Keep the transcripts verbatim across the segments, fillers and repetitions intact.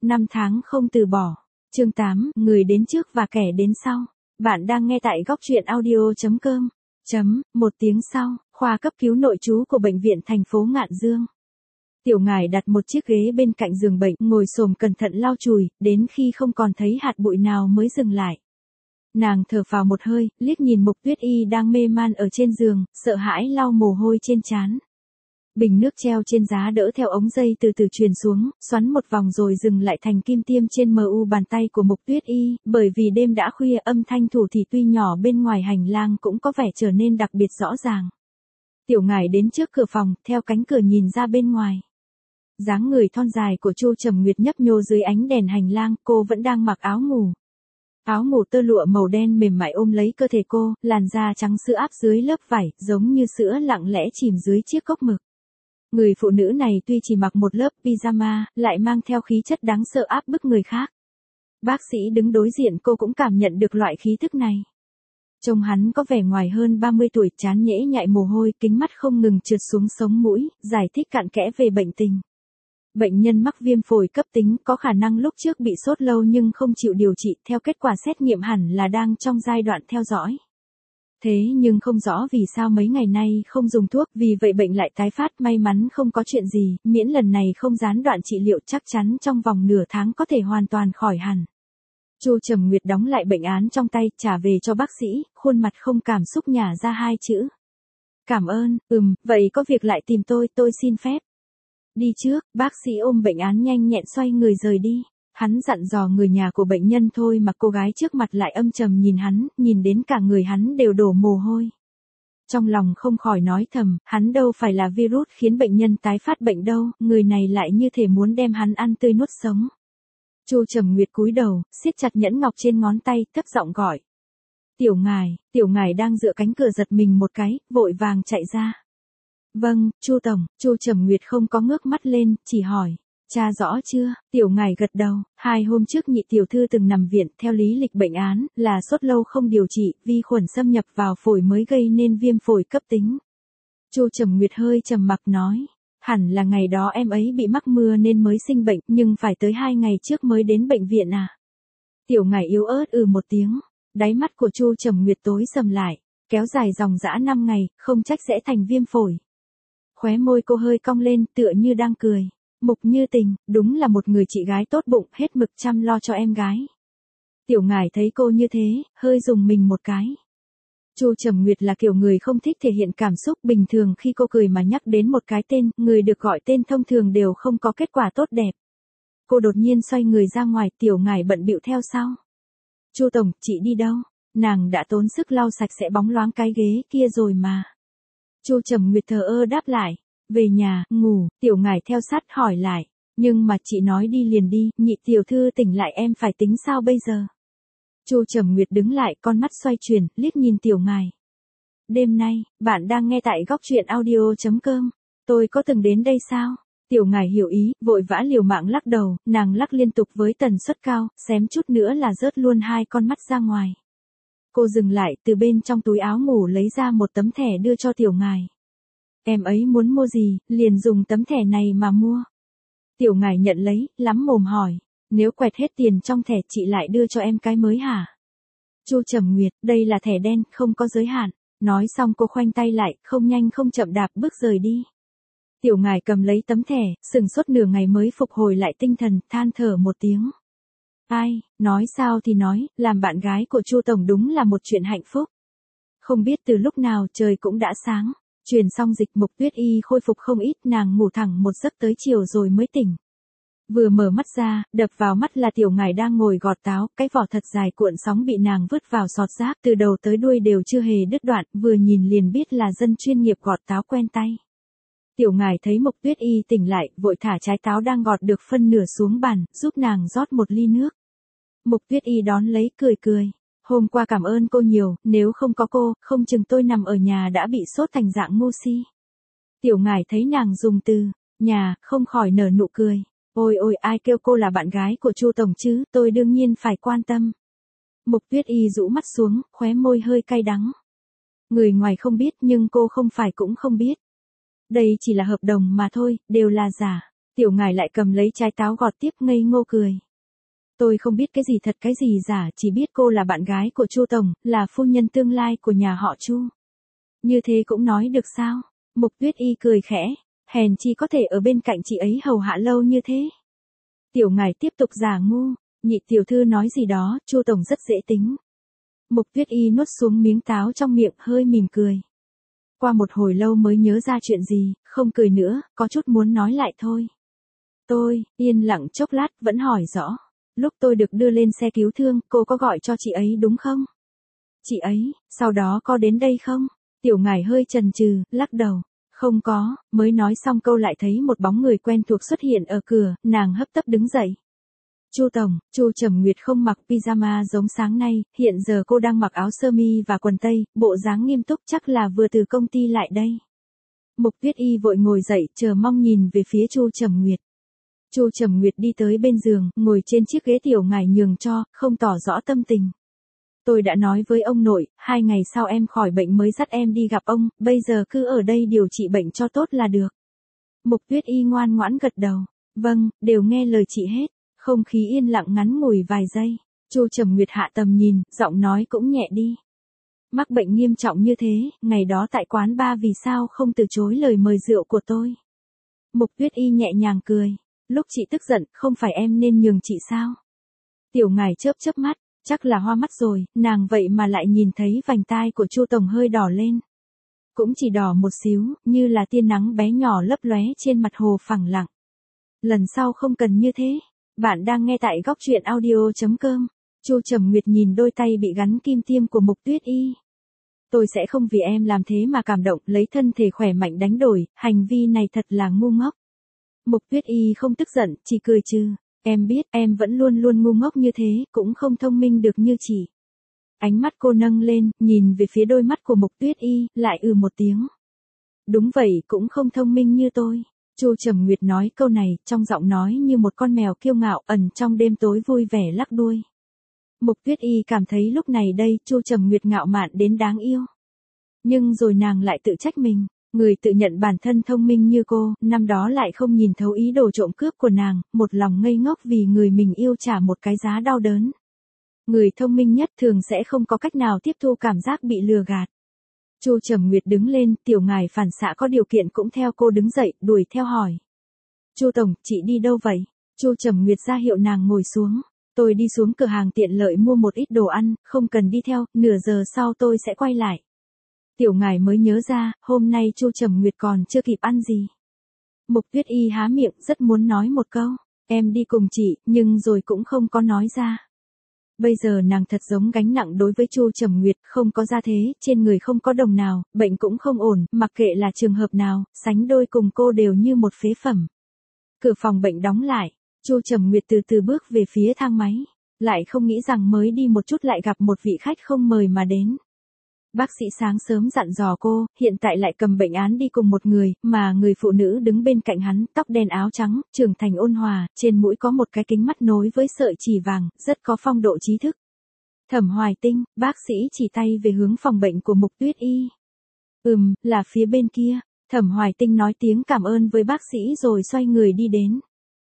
năm tháng không từ bỏ. Chương tám, người đến trước và kẻ đến sau. Bạn đang nghe tại góc truyện audio chấm com. Chấm, một tiếng sau, khoa cấp cứu nội trú của bệnh viện thành phố Ngạn Dương. Tiểu Ngải đặt một chiếc ghế bên cạnh giường bệnh, ngồi xổm cẩn thận lau chùi, đến khi không còn thấy hạt bụi nào mới dừng lại. Nàng thở phào một hơi, liếc nhìn Mục Tuyết Y đang mê man ở trên giường, sợ hãi lau mồ hôi trên trán. Bình nước treo trên giá đỡ theo ống dây từ từ truyền xuống, xoắn một vòng rồi dừng lại thành kim tiêm trên mu bàn tay của Mục Tuyết Y, bởi vì đêm đã khuya âm thanh thủ thì tuy nhỏ bên ngoài hành lang cũng có vẻ trở nên đặc biệt rõ ràng. Tiểu Ngải đến trước cửa phòng, theo cánh cửa nhìn ra bên ngoài. Dáng người thon dài của Chu Trầm Nguyệt nhấp nhô dưới ánh đèn hành lang, cô vẫn đang mặc áo ngủ. Áo ngủ tơ lụa màu đen mềm mại ôm lấy cơ thể cô, làn da trắng sữa áp dưới lớp vải, giống như sữa lặng lẽ chìm dưới chiếc cốc mực. Người phụ nữ này tuy chỉ mặc một lớp pyjama, lại mang theo khí chất đáng sợ áp bức người khác. Bác sĩ đứng đối diện cô cũng cảm nhận được loại khí thức này. Trông hắn có vẻ ngoài hơn ba mươi tuổi, trán nhễ nhại mồ hôi, kính mắt không ngừng trượt xuống sống mũi, giải thích cặn kẽ về bệnh tình. Bệnh nhân mắc viêm phổi cấp tính, có khả năng lúc trước bị sốt lâu nhưng không chịu điều trị, theo kết quả xét nghiệm hẳn là đang trong giai đoạn theo dõi. Thế nhưng không rõ vì sao mấy ngày nay không dùng thuốc, vì vậy bệnh lại tái phát, may mắn không có chuyện gì, miễn lần này không gián đoạn trị liệu chắc chắn trong vòng nửa tháng có thể hoàn toàn khỏi hẳn. Chu Trầm Nguyệt đóng lại bệnh án trong tay, trả về cho bác sĩ, khuôn mặt không cảm xúc nhả ra hai chữ. Cảm ơn, ừm, vậy có việc lại tìm tôi, tôi xin phép. Đi trước, bác sĩ ôm bệnh án nhanh nhẹn xoay người rời đi. Hắn dặn dò người nhà của bệnh nhân thôi mà cô gái trước mặt lại âm trầm nhìn hắn, nhìn đến cả người hắn đều đổ mồ hôi. Trong lòng không khỏi nói thầm, hắn đâu phải là virus khiến bệnh nhân tái phát bệnh đâu, người này lại như thể muốn đem hắn ăn tươi nuốt sống. Chu Trầm Nguyệt cúi đầu, siết chặt nhẫn ngọc trên ngón tay, thấp giọng gọi. Tiểu Ngải, Tiểu Ngải đang dựa cánh cửa giật mình một cái, vội vàng chạy ra. Vâng, Chu tổng. Chu Trầm Nguyệt không có ngước mắt lên, chỉ hỏi. Cha rõ chưa? Tiểu Ngải gật đầu, hai hôm trước nhị tiểu thư từng nằm viện, theo lý lịch bệnh án, là sốt lâu không điều trị, vi khuẩn xâm nhập vào phổi mới gây nên viêm phổi cấp tính. Chu Trầm Nguyệt hơi trầm mặc nói, hẳn là ngày đó em ấy bị mắc mưa nên mới sinh bệnh, nhưng phải tới hai ngày trước mới đến bệnh viện à? Tiểu Ngải yếu ớt ừ một tiếng, đáy mắt của Chu Trầm Nguyệt tối sầm lại, kéo dài dòng dã năm ngày, không trách sẽ thành viêm phổi. Khóe môi cô hơi cong lên, tựa như đang cười. Mục Như Tình, đúng là một người chị gái tốt bụng, hết mực chăm lo cho em gái. Tiểu Ngải thấy cô như thế, hơi rùng mình một cái. Chu Trầm Nguyệt là kiểu người không thích thể hiện cảm xúc, bình thường khi cô cười mà nhắc đến một cái tên, người được gọi tên thông thường đều không có kết quả tốt đẹp. Cô đột nhiên xoay người ra ngoài, Tiểu Ngải bận bịu theo sau. Chu tổng, chị đi đâu? Nàng đã tốn sức lau sạch sẽ bóng loáng cái ghế kia rồi mà. Chu Trầm Nguyệt thờ ơ đáp lại. Về nhà, ngủ. Tiểu Ngải theo sát hỏi lại. Nhưng mà chị nói đi liền đi, nhị tiểu thư tỉnh lại em phải tính sao bây giờ? Chu Trầm Nguyệt đứng lại, con mắt xoay chuyển, liếc nhìn Tiểu Ngải. Đêm nay, bạn đang nghe tại góc truyện audio chấm com. Tôi có từng đến đây sao? Tiểu Ngải hiểu ý, vội vã liều mạng lắc đầu, nàng lắc liên tục với tần suất cao, xém chút nữa là rớt luôn hai con mắt ra ngoài. Cô dừng lại, từ bên trong túi áo ngủ lấy ra một tấm thẻ đưa cho Tiểu Ngải. Em ấy muốn mua gì, liền dùng tấm thẻ này mà mua. Tiểu Ngải nhận lấy, lắm mồm hỏi. Nếu quẹt hết tiền trong thẻ chị lại đưa cho em cái mới hả? Chu Trầm Nguyệt, đây là thẻ đen, không có giới hạn. Nói xong cô khoanh tay lại, không nhanh không chậm đạp bước rời đi. Tiểu Ngải cầm lấy tấm thẻ, sừng sốt nửa ngày mới phục hồi lại tinh thần, than thở một tiếng. Ai, nói sao thì nói, làm bạn gái của Chu tổng đúng là một chuyện hạnh phúc. Không biết từ lúc nào trời cũng đã sáng. Truyền xong dịch, Mục Tuyết Y khôi phục không ít, nàng ngủ thẳng một giấc tới chiều rồi mới tỉnh. Vừa mở mắt ra, đập vào mắt là Tiểu Ngải đang ngồi gọt táo, cái vỏ thật dài cuộn sóng bị nàng vứt vào sọt rác, từ đầu tới đuôi đều chưa hề đứt đoạn, vừa nhìn liền biết là dân chuyên nghiệp gọt táo quen tay. Tiểu Ngải thấy Mục Tuyết Y tỉnh lại, vội thả trái táo đang gọt được phân nửa xuống bàn, giúp nàng rót một ly nước. Mục Tuyết Y đón lấy cười cười. Hôm qua cảm ơn cô nhiều, nếu không có cô, không chừng tôi nằm ở nhà đã bị sốt thành dạng ngu si. Tiểu Ngải thấy nàng dùng từ, nhà, không khỏi nở nụ cười. Ôi ôi, ai kêu cô là bạn gái của Chu tổng chứ, tôi đương nhiên phải quan tâm. Mục Tuyết Y rũ mắt xuống, khóe môi hơi cay đắng. Người ngoài không biết nhưng cô không phải cũng không biết. Đây chỉ là hợp đồng mà thôi, đều là giả. Tiểu Ngải lại cầm lấy trái táo gọt tiếp ngây ngô cười. Tôi không biết cái gì thật cái gì giả, chỉ biết cô là bạn gái của Chu tổng, là phu nhân tương lai của nhà họ Chu. Như thế cũng nói được sao? Mục Tuyết Y cười khẽ, hèn chi có thể ở bên cạnh chị ấy hầu hạ lâu như thế. Tiểu Ngải tiếp tục giả ngu, nhị tiểu thư nói gì đó, Chu tổng rất dễ tính. Mục Tuyết Y nuốt xuống miếng táo trong miệng hơi mỉm cười. Qua một hồi lâu mới nhớ ra chuyện gì, không cười nữa, có chút muốn nói lại thôi. Tôi, yên lặng chốc lát, vẫn hỏi rõ. Lúc tôi được đưa lên xe cứu thương, cô có gọi cho chị ấy đúng không? Chị ấy, sau đó có đến đây không? Tiểu Ngải hơi chần chừ, lắc đầu. Không có, mới nói xong câu lại thấy một bóng người quen thuộc xuất hiện ở cửa, nàng hấp tấp đứng dậy. Chu tổng, Chu Trầm Nguyệt không mặc pyjama giống sáng nay, hiện giờ cô đang mặc áo sơ mi và quần tây, bộ dáng nghiêm túc chắc là vừa từ công ty lại đây. Mục Tuyết Y vội ngồi dậy, chờ mong nhìn về phía Chu Trầm Nguyệt. Chu Trầm Nguyệt đi tới bên giường, ngồi trên chiếc ghế Tiểu Ngải nhường cho, không tỏ rõ tâm tình. Tôi đã nói với ông nội, hai ngày sau em khỏi bệnh mới dắt em đi gặp ông, bây giờ cứ ở đây điều trị bệnh cho tốt là được. Mục Tuyết Y ngoan ngoãn gật đầu. Vâng, đều nghe lời chị hết. Không khí yên lặng ngắn ngủi vài giây. Chu Trầm Nguyệt hạ tầm nhìn, giọng nói cũng nhẹ đi. Mắc bệnh nghiêm trọng như thế, ngày đó tại quán bar vì sao không từ chối lời mời rượu của tôi? Mục Tuyết Y nhẹ nhàng cười. Lúc chị tức giận, không phải em nên nhường chị sao? Tiểu Ngải chớp chớp mắt, chắc là hoa mắt rồi, nàng vậy mà lại nhìn thấy vành tai của Chu tổng hơi đỏ lên. Cũng chỉ đỏ một xíu, như là tia nắng bé nhỏ lấp lóe trên mặt hồ phẳng lặng. Lần sau không cần như thế. Bạn đang nghe tại góc truyện audio chấm com. Chu Trầm Nguyệt nhìn đôi tay bị gắn kim tiêm của Mục Tuyết Y. Tôi sẽ không vì em làm thế mà cảm động, lấy thân thể khỏe mạnh đánh đổi, hành vi này thật là ngu ngốc. Mục Tuyết Y không tức giận, chỉ cười trừ. Em biết, em vẫn luôn luôn ngu ngốc như thế, cũng không thông minh được như chị. Ánh mắt cô nâng lên, nhìn về phía đôi mắt của Mục Tuyết Y, lại ừ một tiếng. Đúng vậy, cũng không thông minh như tôi. Chu Trầm Nguyệt nói câu này, trong giọng nói như một con mèo kiêu ngạo ẩn trong đêm tối vui vẻ lắc đuôi. Mục Tuyết Y cảm thấy lúc này đây, Chu Trầm Nguyệt ngạo mạn đến đáng yêu. Nhưng rồi nàng lại tự trách mình, người tự nhận bản thân thông minh như cô, năm đó lại không nhìn thấu ý đồ trộm cướp của nàng, một lòng ngây ngốc vì người mình yêu trả một cái giá đau đớn. Người thông minh nhất thường sẽ không có cách nào tiếp thu cảm giác bị lừa gạt. Chu Trầm Nguyệt đứng lên, Tiểu Ngải phản xạ có điều kiện cũng theo cô đứng dậy, đuổi theo hỏi. Chu tổng, chị đi đâu vậy? Chu Trầm Nguyệt ra hiệu nàng ngồi xuống. Tôi đi xuống cửa hàng tiện lợi mua một ít đồ ăn, không cần đi theo, nửa giờ sau tôi sẽ quay lại. Tiểu Ngải mới nhớ ra, hôm nay Chu Trầm Nguyệt còn chưa kịp ăn gì. Mục Tuyết Y há miệng, rất muốn nói một câu, em đi cùng chị, nhưng rồi cũng không có nói ra. Bây giờ nàng thật giống gánh nặng đối với Chu Trầm Nguyệt, không có gia thế, trên người không có đồng nào, bệnh cũng không ổn, mặc kệ là trường hợp nào, sánh đôi cùng cô đều như một phế phẩm. Cửa phòng bệnh đóng lại, Chu Trầm Nguyệt từ từ bước về phía thang máy, lại không nghĩ rằng mới đi một chút lại gặp một vị khách không mời mà đến. Bác sĩ sáng sớm dặn dò cô, hiện tại lại cầm bệnh án đi cùng một người, mà người phụ nữ đứng bên cạnh hắn, tóc đen áo trắng, trưởng thành ôn hòa, trên mũi có một cái kính mắt nối với sợi chỉ vàng, rất có phong độ trí thức. Thẩm Hoài Tinh, bác sĩ chỉ tay về hướng phòng bệnh của Mục Tuyết Y. Ừm, là phía bên kia. Thẩm Hoài Tinh nói tiếng cảm ơn với bác sĩ rồi xoay người đi đến.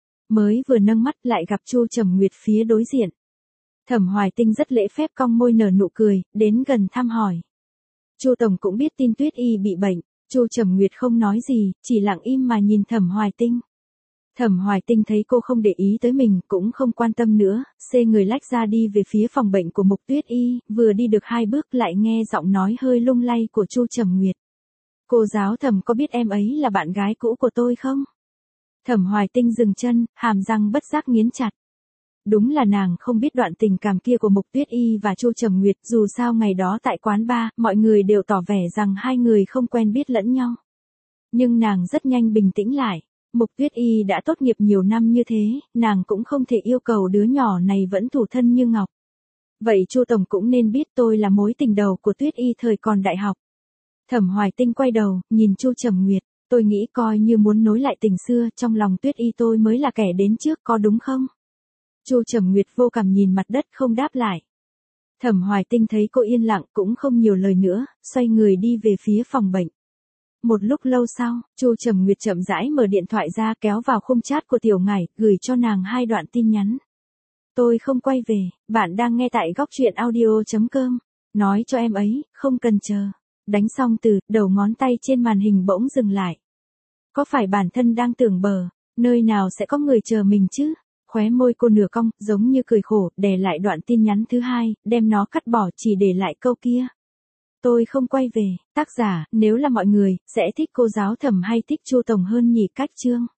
Mới vừa nâng mắt lại gặp Chu Trầm Nguyệt phía đối diện. Thẩm Hoài Tinh rất lễ phép cong môi nở nụ cười, đến gần thăm hỏi. Chu tổng cũng biết tin Tuyết Y bị bệnh. Chu Trầm Nguyệt không nói gì, chỉ lặng im mà nhìn Thẩm Hoài Tinh. Thẩm Hoài Tinh thấy cô không để ý tới mình, cũng không quan tâm nữa, xê người lách ra đi về phía phòng bệnh của Mục Tuyết Y, vừa đi được hai bước lại nghe giọng nói hơi lung lay của Chu Trầm Nguyệt. Cô giáo Thẩm có biết em ấy là bạn gái cũ của tôi không? Thẩm Hoài Tinh dừng chân, hàm răng bất giác nghiến chặt. Đúng là nàng không biết đoạn tình cảm kia của Mục Tuyết Y và Chu Trầm Nguyệt, dù sao ngày đó tại quán bar, mọi người đều tỏ vẻ rằng hai người không quen biết lẫn nhau. Nhưng nàng rất nhanh bình tĩnh lại, Mục Tuyết Y đã tốt nghiệp nhiều năm như thế, nàng cũng không thể yêu cầu đứa nhỏ này vẫn thủ thân như ngọc. Vậy Chu tổng cũng nên biết tôi là mối tình đầu của Tuyết Y thời còn đại học. Thẩm Hoài Tinh quay đầu, nhìn Chu Trầm Nguyệt, tôi nghĩ coi như muốn nối lại tình xưa, trong lòng Tuyết Y tôi mới là kẻ đến trước, có đúng không? Chu Trầm Nguyệt vô cảm nhìn mặt đất không đáp lại. Thẩm Hoài Tinh thấy cô yên lặng cũng không nhiều lời nữa, xoay người đi về phía phòng bệnh. Một lúc lâu sau, Chu Trầm Nguyệt chậm rãi mở điện thoại ra kéo vào khung chat của Tiểu Ngải, gửi cho nàng hai đoạn tin nhắn. Tôi không quay về, bạn đang nghe tại góc truyện audio.com. Nói cho em ấy, không cần chờ. Đánh xong từ, đầu ngón tay trên màn hình bỗng dừng lại. Có phải bản thân đang tưởng bờ, nơi nào sẽ có người chờ mình chứ? Khóe môi cô nửa cong, giống như cười khổ, đè lại đoạn tin nhắn thứ hai, đem nó cắt bỏ chỉ để lại câu kia. Tôi không quay về, tác giả, nếu là mọi người, sẽ thích cô giáo Thẩm hay thích Chu Tổng hơn nhỉ? Cách chương.